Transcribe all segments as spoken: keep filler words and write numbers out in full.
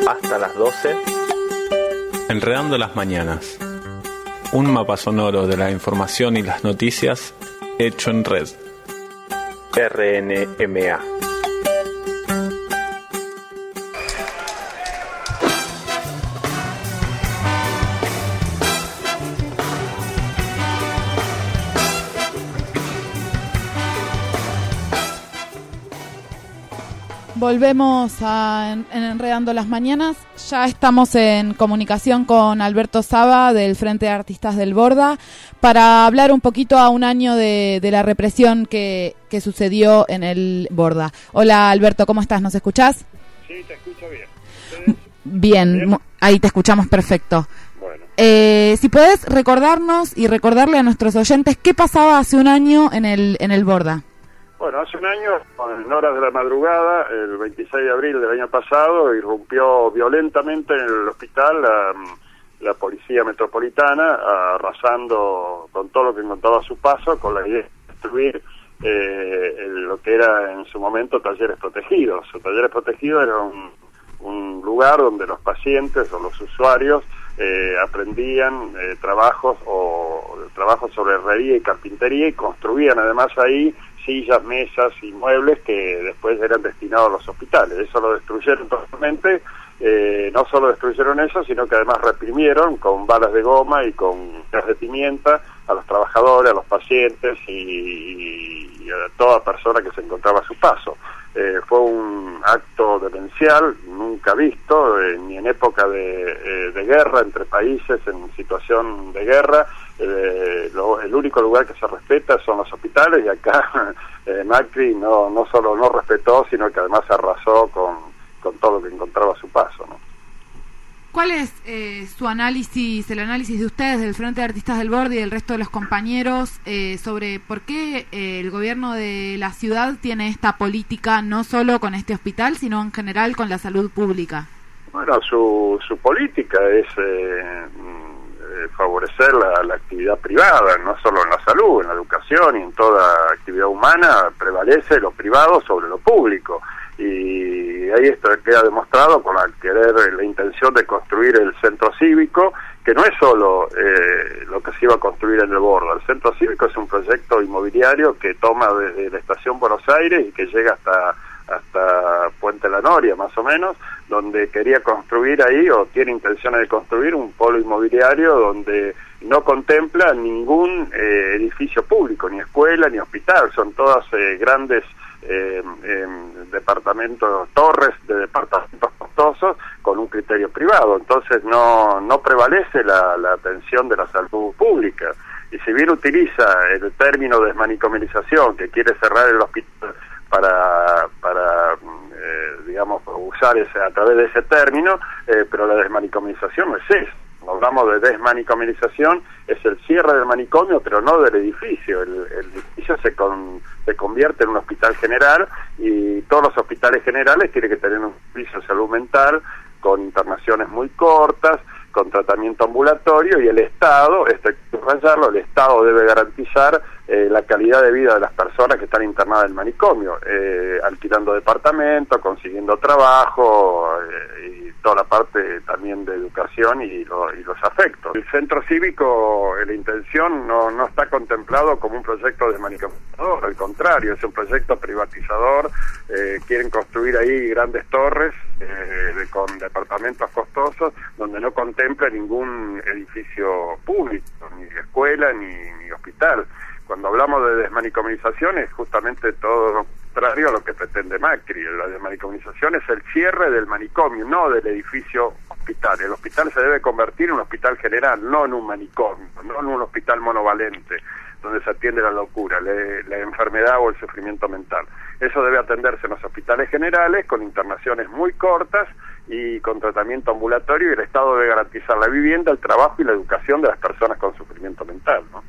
hasta las doce. Enredando las mañanas. Un mapa sonoro de la información y las noticias hecho en red. R N M A. Volvemos a en, en Enredando las Mañanas. Ya estamos en comunicación con Alberto Saba del Frente de Artistas del Borda para hablar un poquito a un año de, de la represión que, que sucedió en el Borda. Hola Alberto, ¿cómo estás? ¿Nos escuchás? Sí, te escucho bien. ¿Ustedes? Bien, ¿Bien? Ahí te escuchamos perfecto. Bueno. Eh, si podés recordarnos y recordarle a nuestros oyentes qué pasaba hace un año en el, en el Borda. Bueno, hace un año, en horas de la madrugada, el veintiséis de abril del año pasado, irrumpió violentamente en el hospital la, la policía metropolitana, arrasando con todo lo que encontraba a su paso, con la idea de destruir eh, el, lo que era en su momento talleres protegidos. Los talleres protegidos era un, un lugar donde los pacientes o los usuarios eh, aprendían eh, trabajos o trabajos sobre herrería y carpintería y construían además ahí sillas, mesas y muebles que después eran destinados a los hospitales. Eso lo destruyeron totalmente. Eh, no solo destruyeron eso, sino que además reprimieron con balas de goma y con gas de pimienta a los trabajadores, a los pacientes y, y a toda persona que se encontraba a su paso. Eh, fue un acto demencial nunca visto, eh, ni en época de, eh, de guerra entre países, en situación de guerra. Eh, lo, el único lugar que se respeta son los hospitales y acá eh, Macri no, no solo no respetó, sino que además arrasó con, con todo lo que encontraba a su paso, ¿no? ¿Cuál es eh, su análisis, el análisis de ustedes, del Frente de Artistas del Borda y del resto de los compañeros, eh, sobre por qué eh, el gobierno de la ciudad tiene esta política, no solo con este hospital, sino en general con la salud pública? Bueno, su, su política es eh, favorecer la, la actividad privada, no solo en la salud, en la educación y en toda actividad humana, prevalece lo privado sobre lo público. Y ahí esto queda demostrado con la querer, la intención de construir el centro cívico, que no es solo eh, lo que se iba a construir en el Borda. El centro cívico es un proyecto inmobiliario que toma desde la estación Buenos Aires y que llega hasta hasta Puente La Noria, más o menos, donde quería construir ahí, o tiene intenciones de construir, un polo inmobiliario donde no contempla ningún eh, edificio público, ni escuela, ni hospital. Son todas eh, grandes eh, eh, departamentos, torres de departamentos costosos con un criterio privado. Entonces no, no prevalece la, la atención de la salud pública. Y si bien utiliza el término desmanicomialización, que quiere cerrar el hospital para, para eh, digamos, usar ese a través de ese término, eh, pero la desmanicomialización no es eso. Cuando hablamos de desmanicomialización, es el cierre del manicomio, pero no del edificio. El, el edificio se, con, se convierte en un hospital general y todos los hospitales generales tienen que tener un servicio de salud mental con internaciones muy cortas, con tratamiento ambulatorio, y el Estado, esto hay que subrayarlo, el Estado debe garantizar eh, la calidad de vida de las personas que están internadas en el manicomio, eh, alquilando departamentos, consiguiendo trabajo eh, y toda la parte también de educación y, lo, y los afectos. El centro cívico, la intención no, no está contemplado como un proyecto desmanicomializador, al contrario, es un proyecto privatizador. Eh, quieren construir ahí grandes torres eh, de, con departamentos costosos donde no contempla ningún edificio público, ni escuela ni, ni hospital. Cuando hablamos de desmanicomialización es justamente todo lo contrario a lo que pretende Macri. La desmanicomialización es el cierre del manicomio, no del edificio hospital. El hospital se debe convertir en un hospital general, no en un manicomio, no en un hospital monovalente, donde se atiende la locura, la, la enfermedad o el sufrimiento mental. Eso debe atenderse en los hospitales generales, con internaciones muy cortas y con tratamiento ambulatorio, y el Estado debe garantizar la vivienda, el trabajo y la educación de las personas con sufrimiento mental, ¿no?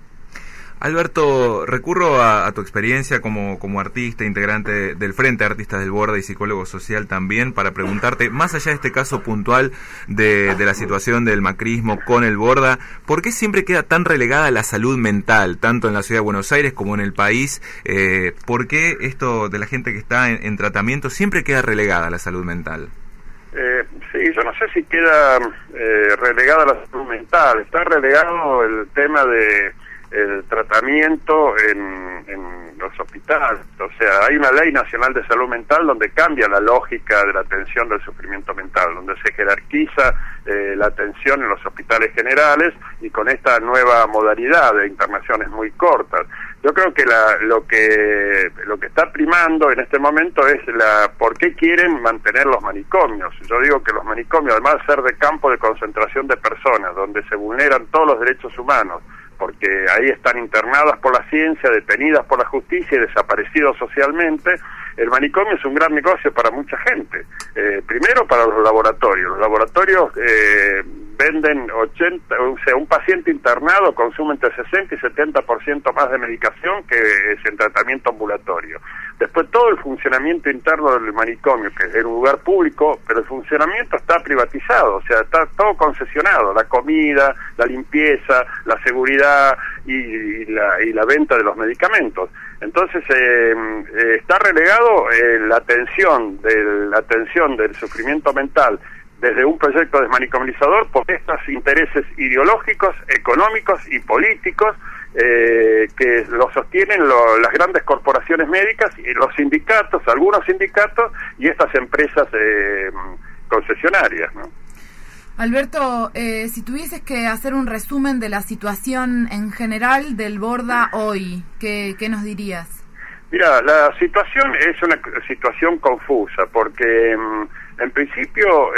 Alberto, recurro a, a tu experiencia como, como artista, integrante del Frente de Artistas del Borda y psicólogo social también, para preguntarte, más allá de este caso puntual de, de la situación del macrismo con el Borda, ¿por qué siempre queda tan relegada la salud mental, tanto en la ciudad de Buenos Aires como en el país? Eh, ¿Por qué esto de la gente que está en, en tratamiento siempre queda relegada a la salud mental? Eh, sí, Sí, yo no sé si queda eh, relegada la salud mental, está relegado el tema de el tratamiento en, en los hospitales. O sea, hay una ley nacional de salud mental donde cambia la lógica de la atención del sufrimiento mental, donde se jerarquiza eh, la atención en los hospitales generales y con esta nueva modalidad de internaciones muy cortas. Yo creo que la, lo que lo que está primando en este momento es la por qué quieren mantener los manicomios. Yo digo que los manicomios, además de ser de campo de concentración de personas, donde se vulneran todos los derechos humanos, porque ahí están internadas por la ciencia, detenidas por la justicia y desaparecidos socialmente, el manicomio es un gran negocio para mucha gente. Eh, primero para los laboratorios. Los laboratorios eh, venden ochenta, o sea, un paciente internado consume entre sesenta y setenta por ciento más de medicación que es en tratamiento ambulatorio. Después todo el funcionamiento interno del manicomio, que es un lugar público, pero el funcionamiento está privatizado, o sea, está todo concesionado, la comida, la limpieza, la seguridad y, y, la, y la venta de los medicamentos. Entonces eh, eh, está relegado eh, la atención de la atención del sufrimiento mental desde un proyecto desmanicomizador por estos intereses ideológicos, económicos y políticos eh, que lo sostienen lo, las grandes corporaciones médicas y los sindicatos, algunos sindicatos y estas empresas eh, concesionarias, ¿no? Alberto, eh, si tuvieses que hacer un resumen de la situación en general del Borda hoy, ¿qué, qué nos dirías? Mira, la situación es una situación confusa, porque en principio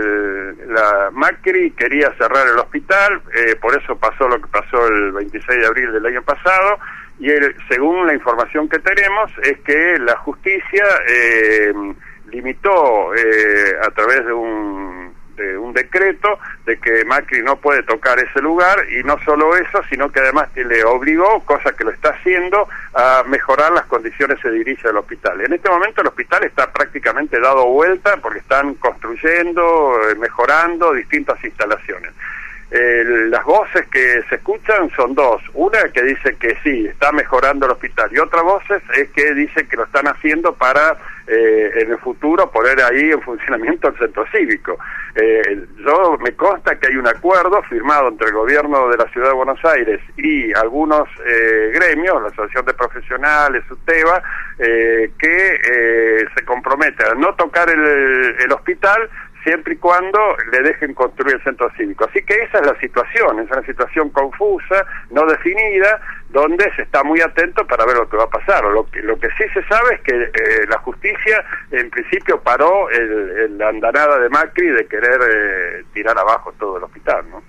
el, la Macri quería cerrar el hospital, eh, por eso pasó lo que pasó el veintiséis de abril del año pasado, y el, según la información que tenemos es que la justicia eh, limitó eh, a través de un de un decreto de que Macri no puede tocar ese lugar, y no solo eso, sino que además le obligó, cosa que lo está haciendo, a mejorar las condiciones edilicias del hospital. En este momento el hospital está prácticamente dado vuelta porque están construyendo, eh, mejorando distintas instalaciones. Eh, las voces que se escuchan son dos, una que dice que sí, está mejorando el hospital, y otra voz es que dice que lo están haciendo para eh, en el futuro poner ahí en funcionamiento el centro cívico. Eh, yo me consta que hay un acuerdo firmado entre el gobierno de la Ciudad de Buenos Aires y algunos eh, gremios, la Asociación de Profesionales, UTEBA, eh, que eh, se comprometen a no tocar el, el hospital siempre y cuando le dejen construir el centro cívico. Así que esa es la situación, es una situación confusa, no definida, donde se está muy atento para ver lo que va a pasar. Lo que, lo que sí se sabe es que eh, la justicia en principio paró el, el, la andanada de Macri de querer eh, tirar abajo todo el hospital, ¿no?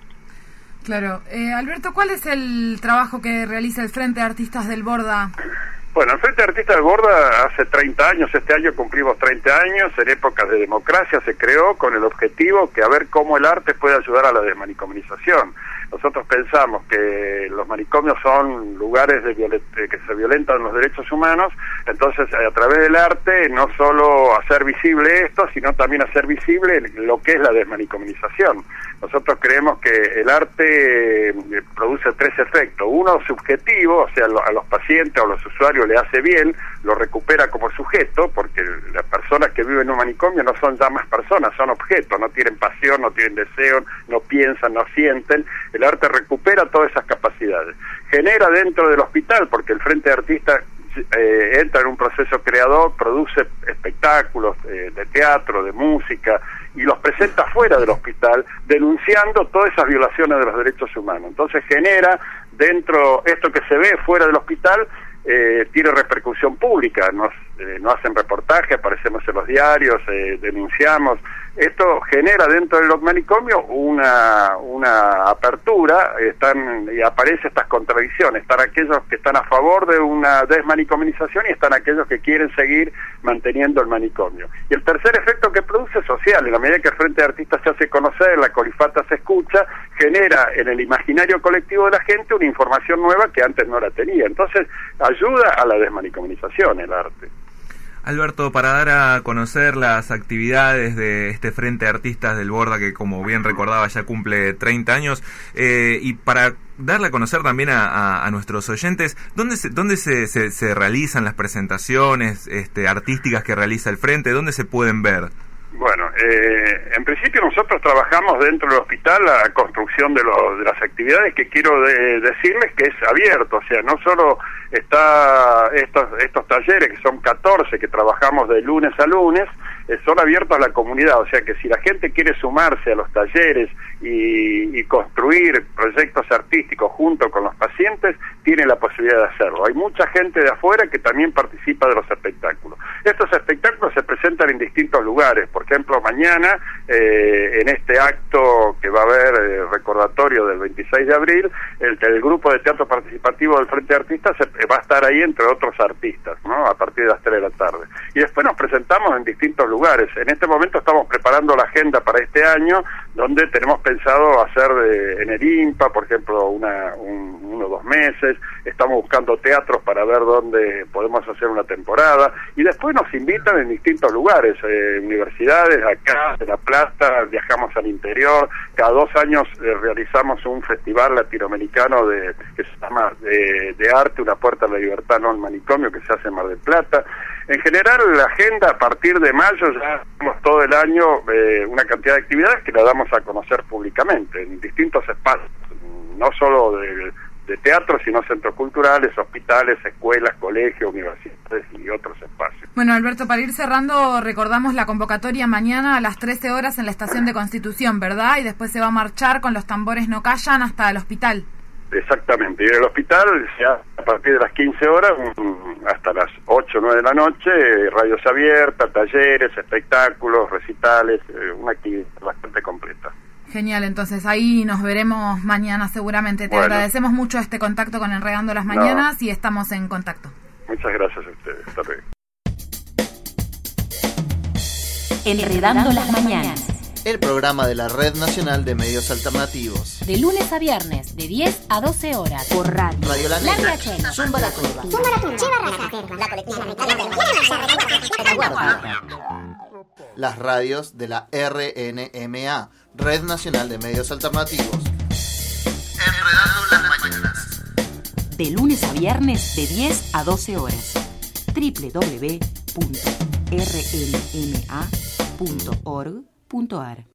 Claro. Eh, Alberto, ¿cuál es el trabajo que realiza el Frente de Artistas del Borda? Bueno, el Frente de Artistas del Borda hace treinta años, este año cumplimos treinta años, en épocas de democracia se creó con el objetivo que a ver cómo el arte puede ayudar a la desmanicomización. Nosotros pensamos que los manicomios son lugares de violet que se violentan los derechos humanos, entonces a través del arte no solo hacer visible esto, sino también hacer visible lo que es la desmanicomización. Nosotros creemos que el arte produce tres efectos. Uno subjetivo, o sea, a los pacientes o a los usuarios le hace bien, lo recupera como sujeto, porque las personas que viven en un manicomio no son ya más personas, son objetos, no tienen pasión, no tienen deseo, no piensan, no sienten. El arte recupera todas esas capacidades. Genera dentro del hospital, porque el Frente de Artistas eh, entra en un proceso creador, produce espectáculos eh, de teatro, de música, y los presenta fuera del hospital, denunciando todas esas violaciones de los derechos humanos. Entonces genera dentro, esto que se ve fuera del hospital, eh, tiene repercusión pública, nos, eh, nos hacen reportajes, aparecemos en los diarios, eh, denunciamos. Esto genera dentro del manicomio una una apertura, están y aparecen estas contradicciones, están aquellos que están a favor de una desmanicomización y están aquellos que quieren seguir manteniendo el manicomio. Y el tercer efecto que produce es social, en la medida que el Frente de Artistas se hace conocer, la colifata se escucha, genera en el imaginario colectivo de la gente una información nueva que antes no la tenía. Entonces ayuda a la desmanicomización el arte. Alberto, para dar a conocer las actividades de este Frente de Artistas del Borda, que como bien recordaba ya cumple treinta años, eh, y para darle a conocer también a, a, a nuestros oyentes, ¿dónde, se, dónde se, se, se realizan las presentaciones este, artísticas que realiza el Frente? ¿Dónde se pueden ver? Bueno, eh, en principio nosotros trabajamos dentro del hospital la construcción de, lo, de las actividades, que quiero de, decirles que es abierto, o sea, no solo está estos, estos talleres, que son catorce, que trabajamos de lunes a lunes, eh, son abiertos a la comunidad, o sea que si la gente quiere sumarse a los talleres y, y construir proyectos artísticos junto con los pacientes, tiene la posibilidad de hacerlo. Hay mucha gente de afuera que también participa de los espectáculos. Estos espectáculos se presentan en distintos lugares. Por ejemplo, mañana, eh, en este acto que va a haber eh, recordatorio del veintiséis de abril, el, el grupo de teatro participativo del Frente de Artistas se, va a estar ahí entre otros artistas, ¿no?, a partir de las tres de la tarde. Y después nos presentamos en distintos lugares. En este momento estamos preparando la agenda para este año, donde tenemos pensado hacer de, en el INPA, por ejemplo, una, un, uno o dos meses. Estamos buscando teatros para ver dónde podemos hacer una temporada. Y después nos invitan en distintos lugares, eh, universidades, acá, de La Plata, viajamos al interior. Cada dos años eh, realizamos un festival latinoamericano de que se llama de, de arte, Una Puerta a la Libertad, no al Manicomio, que se hace en Mar del Plata. En general, la agenda a partir de mayo ya tenemos todo el año eh, una cantidad de actividades que la damos a conocer públicamente en distintos espacios, no solo de, de teatro, sino centros culturales, hospitales, escuelas, colegios, universidades y otros espacios. Bueno, Alberto, para ir cerrando, recordamos la convocatoria mañana a las trece horas en la Estación de Constitución, ¿verdad? Y después se va a marchar con Los Tambores No Callan hasta el hospital. Exactamente, y en el hospital ya a partir de las quince horas hasta las ocho o nueve de la noche, radios abiertas, talleres, espectáculos, recitales, una actividad bastante completa. Genial, entonces ahí nos veremos mañana seguramente. Te bueno. agradecemos mucho este contacto con Enredando las Mañanas no. y estamos en contacto. Muchas gracias a ustedes, hasta luego. Enredando las Mañanas, el programa de la Red Nacional de Medios Alternativos. De lunes a viernes, de diez a doce horas, por radio. Radio La Negra, Zumba la Turba, Zumba la Turba, La Colectiva, las radios de la R N M A, Red Nacional de Medios Alternativos. Enredando las Mañanas. De lunes a viernes, de diez a doce horas. doble u doble u doble u punto r n m a punto org punto a r